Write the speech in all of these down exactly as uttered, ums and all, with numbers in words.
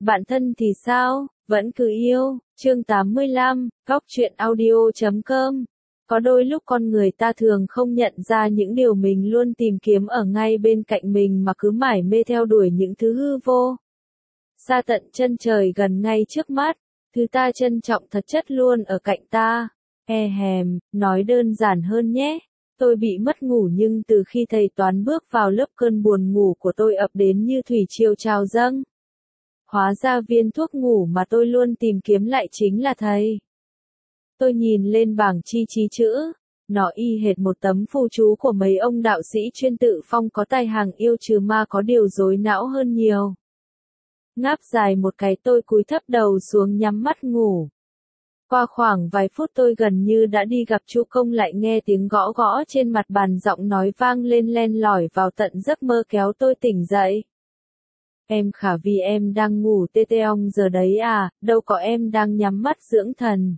Bạn thân thì sao, vẫn cứ yêu, chương tám mươi lăm, góc truyện audio chấm com. Có đôi lúc con người ta thường không nhận ra những điều mình luôn tìm kiếm ở ngay bên cạnh mình mà cứ mải mê theo đuổi những thứ hư vô. Xa tận chân trời gần ngay trước mắt, thứ ta trân trọng thật chất luôn ở cạnh ta. E hèm, nói đơn giản hơn nhé. Tôi bị mất ngủ nhưng từ khi thầy toán bước vào lớp cơn buồn ngủ của tôi ập đến như thủy triều trào dâng. Hóa ra viên thuốc ngủ mà tôi luôn tìm kiếm lại chính là thầy. Tôi nhìn lên bảng chi chí chữ, nó y hệt một tấm phù chú của mấy ông đạo sĩ chuyên tự phong có tài hàng yêu trừ ma có điều rối não hơn nhiều. Ngáp dài một cái tôi cúi thấp đầu xuống nhắm mắt ngủ. Qua khoảng vài phút tôi gần như đã đi gặp chu công lại nghe tiếng gõ gõ trên mặt bàn, giọng nói vang lên len lỏi vào tận giấc mơ kéo tôi tỉnh dậy. Em Khả vì em đang ngủ tê tê ong giờ đấy à, đâu có, em đang nhắm mắt dưỡng thần.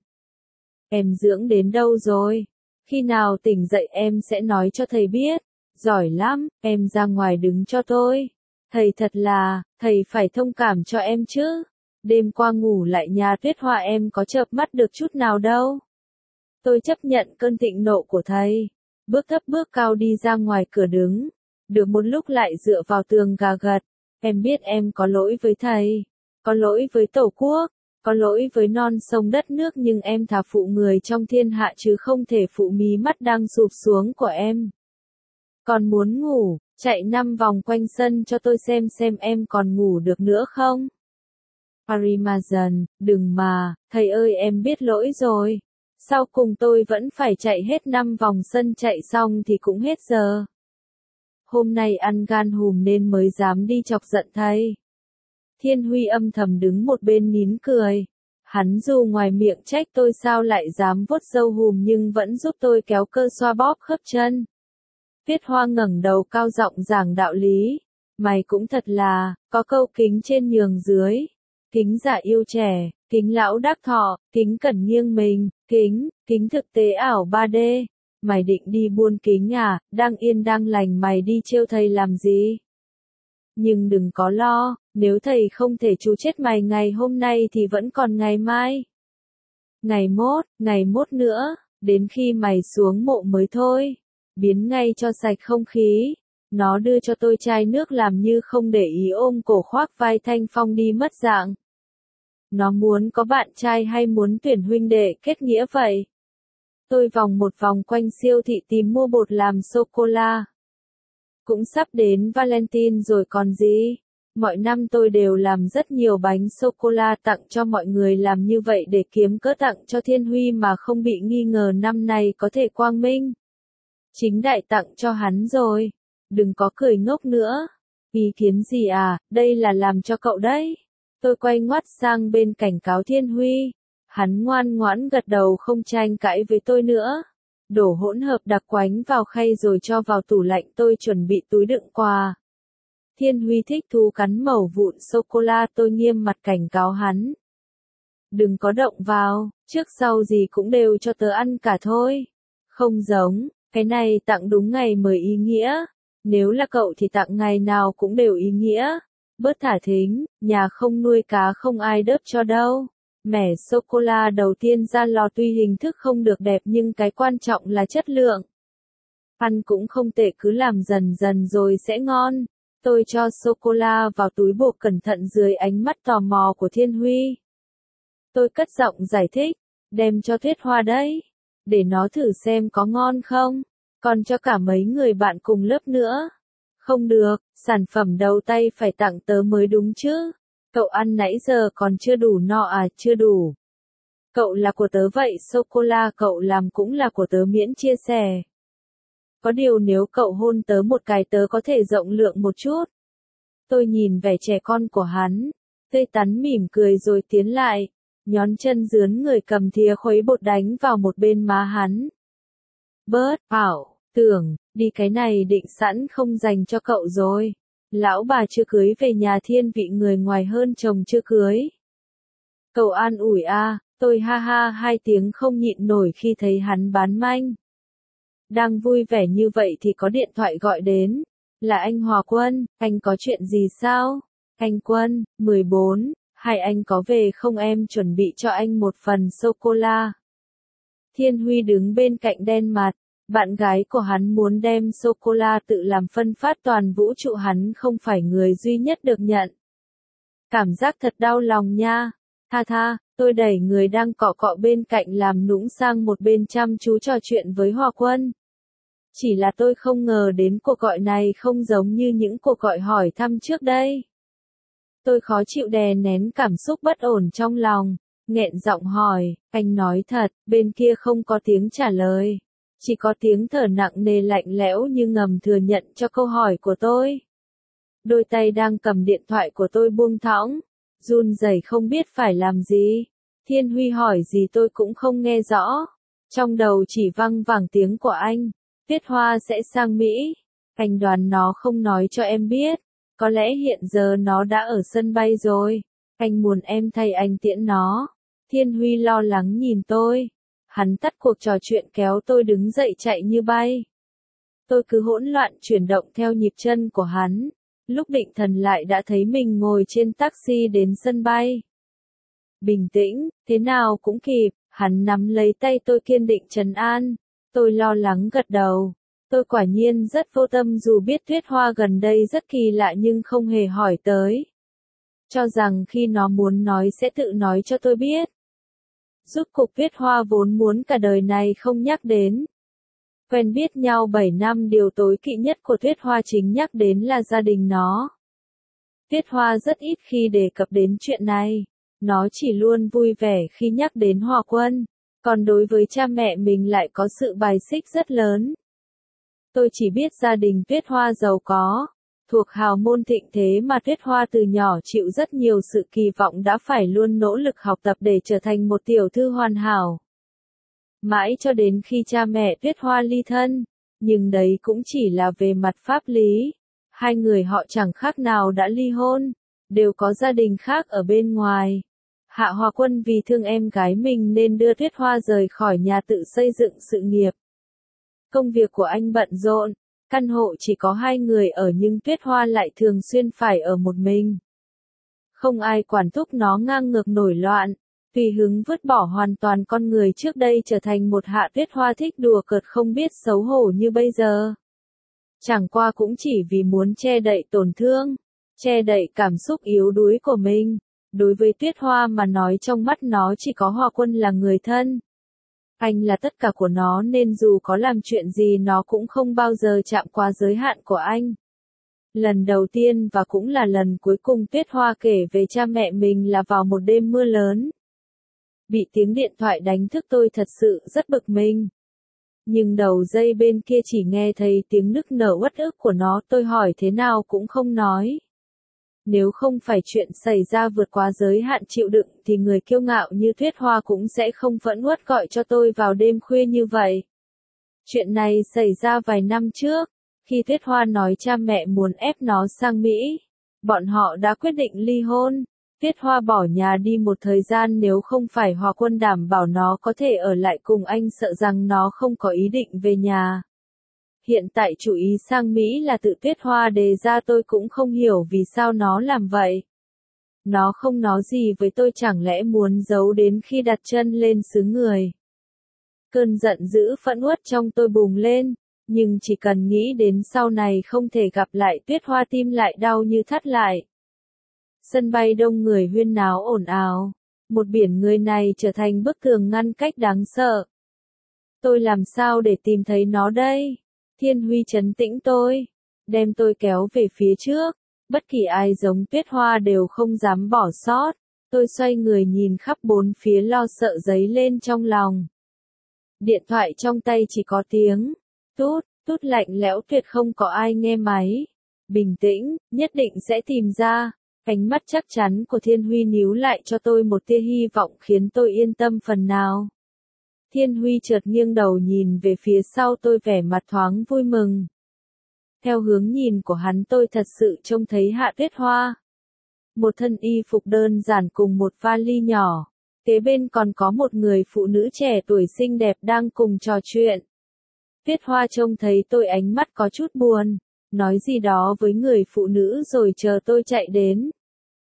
Em dưỡng đến đâu rồi? Khi nào tỉnh dậy em sẽ nói cho thầy biết. Giỏi lắm, em ra ngoài đứng cho tôi. Thầy thật là, thầy phải thông cảm cho em chứ. Đêm qua ngủ lại nhà tuyết hoa em có chợp mắt được chút nào đâu. Tôi chấp nhận cơn thịnh nộ của thầy. Bước thấp bước cao đi ra ngoài cửa đứng. Được một lúc lại dựa vào tường gà gật. Em biết em có lỗi với thầy. Có lỗi với Tổ quốc. Có lỗi với non sông đất nước, nhưng em thà phụ người trong thiên hạ chứ không thể phụ mí mắt đang sụp xuống của em. Còn muốn ngủ, chạy năm vòng quanh sân cho tôi xem xem em còn ngủ được nữa không? Parimazan, đừng mà, thầy ơi em biết lỗi rồi. Sau cùng tôi vẫn phải chạy hết năm vòng sân, chạy xong thì cũng hết giờ. Hôm nay ăn gan hùm nên mới dám đi chọc giận thầy. Thiên Huy âm thầm đứng một bên nín cười. Hắn dù ngoài miệng trách tôi sao lại dám vuốt râu hùm nhưng vẫn giúp tôi kéo cơ xoa bóp khớp chân. Tuyết Hoa ngẩng đầu cao giọng giảng đạo lý. Mày cũng thật là, có câu kính trên nhường dưới. Kính giả yêu trẻ, kính lão đắc thọ, kính cẩn nghiêng mình, kính, kính thực tế ảo ba D. Mày định đi buôn kính à, đang yên đang lành mày đi trêu thầy làm gì? Nhưng đừng có lo, nếu thầy không thể trù chết mày ngày hôm nay thì vẫn còn ngày mai. Ngày mốt, ngày mốt nữa, đến khi mày xuống mộ mới thôi. Biến ngay cho sạch không khí. Nó đưa cho tôi chai nước làm như không để ý, ôm cổ khoác vai Thanh Phong đi mất dạng. Nó muốn có bạn trai hay muốn tuyển huynh đệ kết nghĩa vậy? Tôi vòng một vòng quanh siêu thị tìm mua bột làm sô-cô-la. Cũng sắp đến Valentine rồi còn gì. Mọi năm tôi đều làm rất nhiều bánh sô-cô-la tặng cho mọi người, làm như vậy để kiếm cớ tặng cho Thiên Huy mà không bị nghi ngờ năm nay có thể quang minh. Chính đại tặng cho hắn rồi. Đừng có cười ngốc nữa. Ý kiến gì à, đây là làm cho cậu đấy. Tôi quay ngoắt sang bên cảnh cáo Thiên Huy. Hắn ngoan ngoãn gật đầu không tranh cãi với tôi nữa. Đổ hỗn hợp đặc quánh vào khay rồi cho vào tủ lạnh, tôi chuẩn bị túi đựng quà. Thiên Huy thích thú cắn mẩu vụn sô-cô-la, tôi nghiêm mặt cảnh cáo hắn. Đừng có động vào, trước sau gì cũng đều cho tớ ăn cả thôi. Không giống, cái này tặng đúng ngày mới ý nghĩa. Nếu là cậu thì tặng ngày nào cũng đều ý nghĩa. Bớt thả thính, nhà không nuôi cá không ai đớp cho đâu. Mẻ sô-cô-la đầu tiên ra lò tuy hình thức không được đẹp nhưng cái quan trọng là chất lượng. Ăn cũng không tệ, cứ làm dần dần rồi sẽ ngon. Tôi cho sô-cô-la vào túi bột cẩn thận dưới ánh mắt tò mò của Thiên Huy. Tôi cất giọng giải thích, đem cho Tuyết Hoa đấy. Để nó thử xem có ngon không. Còn cho cả mấy người bạn cùng lớp nữa. Không được, sản phẩm đầu tay phải tặng tớ mới đúng chứ. Cậu ăn nãy giờ còn chưa đủ no à, chưa đủ. Cậu là của tớ vậy, sô-cô-la cậu làm cũng là của tớ miễn chia sẻ. Có điều nếu cậu hôn tớ một cái tớ có thể rộng lượng một chút. Tôi nhìn vẻ trẻ con của hắn, tươi tắn mỉm cười rồi tiến lại, nhón chân dướn người cầm thìa khuấy bột đánh vào một bên má hắn. Bớt, ảo, tưởng, đi cái này định sẵn không dành cho cậu rồi. Lão bà chưa cưới về nhà thiên vị người ngoài hơn chồng chưa cưới. Cậu an ủi a, tôi ha ha hai tiếng không nhịn nổi khi thấy hắn bán manh. Đang vui vẻ như vậy thì có điện thoại gọi đến. Là anh Hòa Quân, anh có chuyện gì sao? Anh Quân, mười bốn, Hay anh có về không, em chuẩn bị cho anh một phần sô-cô-la. Thiên Huy đứng bên cạnh đen mặt, bạn gái của hắn muốn đem sô-cô-la tự làm phân phát toàn vũ trụ, hắn không phải người duy nhất được nhận. Cảm giác thật đau lòng nha. Tha tha, tôi đẩy người đang cọ cọ bên cạnh làm nũng sang một bên chăm chú trò chuyện với Hòa Quân. Chỉ là tôi không ngờ đến cuộc gọi này không giống như những cuộc gọi hỏi thăm trước đây. Tôi khó chịu đè nén cảm xúc bất ổn trong lòng, nghẹn giọng hỏi, anh nói thật, bên kia không có tiếng trả lời. Chỉ có tiếng thở nặng nề lạnh lẽo như ngầm thừa nhận cho câu hỏi của tôi. Đôi tay đang cầm điện thoại của tôi buông thõng, run rẩy không biết phải làm gì. Thiên Huy hỏi gì tôi cũng không nghe rõ. Trong đầu chỉ văng vẳng tiếng của anh, Tuyết Hoa sẽ sang Mỹ. Anh đoán nó không nói cho em biết. Có lẽ hiện giờ nó đã ở sân bay rồi. Anh muốn em thay anh tiễn nó. Thiên Huy lo lắng nhìn tôi. Hắn tắt cuộc trò chuyện kéo tôi đứng dậy chạy như bay. Tôi cứ hỗn loạn chuyển động theo nhịp chân của hắn. Lúc định thần lại đã thấy mình ngồi trên taxi đến sân bay. Bình tĩnh, thế nào cũng kịp, hắn nắm lấy tay tôi kiên định trấn an. Tôi lo lắng gật đầu. Tôi quả nhiên rất vô tâm dù biết Tuyết Hoa gần đây rất kỳ lạ nhưng không hề hỏi tới. Cho rằng khi nó muốn nói sẽ tự nói cho tôi biết. Rốt cuộc Tuyết Hoa vốn muốn cả đời này không nhắc đến. Quen biết nhau bảy năm, điều tối kỵ nhất của Tuyết Hoa chính nhắc đến là gia đình nó. Tuyết Hoa rất ít khi đề cập đến chuyện này. Nó chỉ luôn vui vẻ khi nhắc đến Hòa Quân. Còn đối với cha mẹ mình lại có sự bài xích rất lớn. Tôi chỉ biết gia đình Tuyết Hoa giàu có, thuộc hào môn thịnh thế mà Tuyết Hoa từ nhỏ chịu rất nhiều sự kỳ vọng đã phải luôn nỗ lực học tập để trở thành một tiểu thư hoàn hảo. Mãi cho đến khi cha mẹ Tuyết Hoa ly thân, nhưng đấy cũng chỉ là về mặt pháp lý. Hai người họ chẳng khác nào đã ly hôn, đều có gia đình khác ở bên ngoài. Hạ Hòa Quân vì thương em gái mình nên đưa Tuyết Hoa rời khỏi nhà tự xây dựng sự nghiệp. Công việc của anh bận rộn, căn hộ chỉ có hai người ở nhưng Tuyết Hoa lại thường xuyên phải ở một mình. Không ai quản thúc nó ngang ngược nổi loạn, tùy hứng vứt bỏ hoàn toàn con người trước đây trở thành một Hạ Tuyết Hoa thích đùa cợt không biết xấu hổ như bây giờ. Chẳng qua cũng chỉ vì muốn che đậy tổn thương, che đậy cảm xúc yếu đuối của mình. Đối với Tuyết Hoa mà nói, trong mắt nó chỉ có Hòa Quân là người thân. Anh là tất cả của nó nên dù có làm chuyện gì nó cũng không bao giờ chạm qua giới hạn của anh. Lần đầu tiên và cũng là lần cuối cùng Tuyết Hoa kể về cha mẹ mình là vào một đêm mưa lớn. Bị tiếng điện thoại đánh thức tôi thật sự rất bực mình. Nhưng đầu dây bên kia chỉ nghe thấy tiếng nức nở uất ức của nó, tôi hỏi thế nào cũng không nói. Nếu không phải chuyện xảy ra vượt quá giới hạn chịu đựng thì người kiêu ngạo như Tuyết Hoa cũng sẽ không phẫn uất gọi cho tôi vào đêm khuya như vậy. Chuyện này xảy ra vài năm trước, khi Tuyết Hoa nói cha mẹ muốn ép nó sang Mỹ. Bọn họ đã quyết định ly hôn. Tuyết Hoa bỏ nhà đi một thời gian, nếu không phải Hòa Quân đảm bảo nó có thể ở lại cùng anh, sợ rằng nó không có ý định về nhà. Hiện tại chủ ý sang Mỹ là tự Tuyết Hoa đề ra, tôi cũng không hiểu vì sao nó làm vậy. Nó không nói gì với tôi, chẳng lẽ muốn giấu đến khi đặt chân lên xứ người. Cơn giận dữ phẫn uất trong tôi bùng lên, nhưng chỉ cần nghĩ đến sau này không thể gặp lại Tuyết Hoa tim lại đau như thắt lại. Sân bay đông người huyên náo ồn ào, một biển người này trở thành bức tường ngăn cách đáng sợ. Tôi làm sao để tìm thấy nó đây? Thiên Huy trấn tĩnh tôi, đem tôi kéo về phía trước, bất kỳ ai giống Tuyết Hoa đều không dám bỏ sót. Tôi xoay người nhìn khắp bốn phía, lo sợ dấy lên trong lòng. Điện thoại trong tay chỉ có tiếng tút, tút lạnh lẽo tuyệt, không có ai nghe máy. Bình tĩnh, nhất định sẽ tìm ra. Ánh mắt chắc chắn của Thiên Huy níu lại cho tôi một tia hy vọng, khiến tôi yên tâm phần nào. Thiên Huy chợt nghiêng đầu nhìn về phía sau tôi, vẻ mặt thoáng vui mừng. Theo hướng nhìn của hắn, tôi thật sự trông thấy Hạ Tuyết Hoa. Một thân y phục đơn giản cùng một vali nhỏ. Kế bên còn có một người phụ nữ trẻ tuổi xinh đẹp đang cùng trò chuyện. Tuyết Hoa trông thấy tôi ánh mắt có chút buồn, nói gì đó với người phụ nữ rồi chờ tôi chạy đến.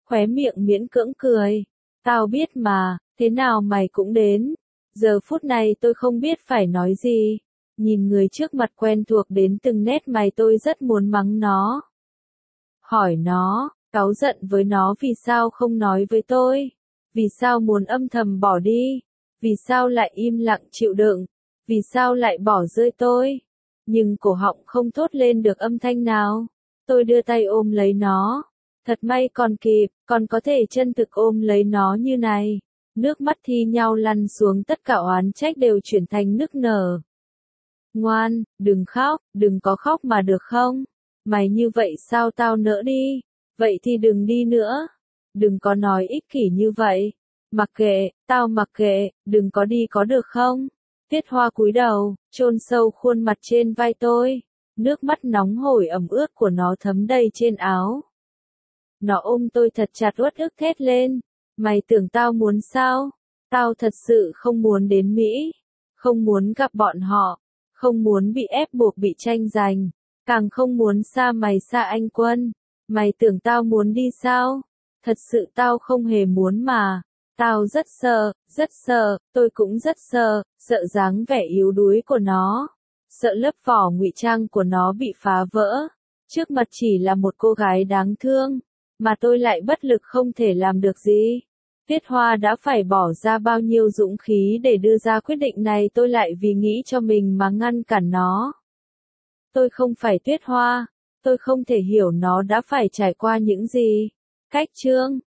khóe miệng miễn cưỡng cười. Tao biết mà, thế nào mày cũng đến. Giờ phút này tôi không biết phải nói gì. Nhìn người trước mặt quen thuộc đến từng nét mày tôi rất muốn mắng nó. Hỏi nó, cáu giận với nó vì sao không nói với tôi? Vì sao muốn âm thầm bỏ đi? Vì sao lại im lặng chịu đựng? Vì sao lại bỏ rơi tôi? Nhưng cổ họng không thốt lên được âm thanh nào. Tôi đưa tay ôm lấy nó. Thật may còn kịp, còn có thể chân thực ôm lấy nó như này. Nước mắt thi nhau lăn xuống, tất cả oán trách đều chuyển thành nức nở. Ngoan, đừng khóc, đừng có khóc mà được không? Mày như vậy sao tao nỡ đi? Vậy thì đừng đi nữa. Đừng có nói ích kỷ như vậy. Mặc kệ, tao mặc kệ, đừng có đi có được không? Tiết Hoa cúi đầu, chôn sâu khuôn mặt trên vai tôi. Nước mắt nóng hổi ẩm ướt của nó thấm đầy trên áo. Nó ôm tôi thật chặt uất ức thét lên. Mày tưởng tao muốn sao? Tao thật sự không muốn đến Mỹ. Không muốn gặp bọn họ. Không muốn bị ép buộc bị tranh giành. Càng không muốn xa mày xa anh Quân. Mày tưởng tao muốn đi sao? Thật sự tao không hề muốn mà. Tao rất sợ, rất sợ, tôi cũng rất sợ, sợ dáng vẻ yếu đuối của nó. Sợ lớp vỏ ngụy trang của nó bị phá vỡ. Trước mặt chỉ là một cô gái đáng thương. Mà tôi lại bất lực không thể làm được gì. Tiết Hoa đã phải bỏ ra bao nhiêu dũng khí để đưa ra quyết định này, tôi lại vì nghĩ cho mình mà ngăn cản nó. Tôi không phải Tuyết Hoa. Tôi không thể hiểu nó đã phải trải qua những gì. Cách chương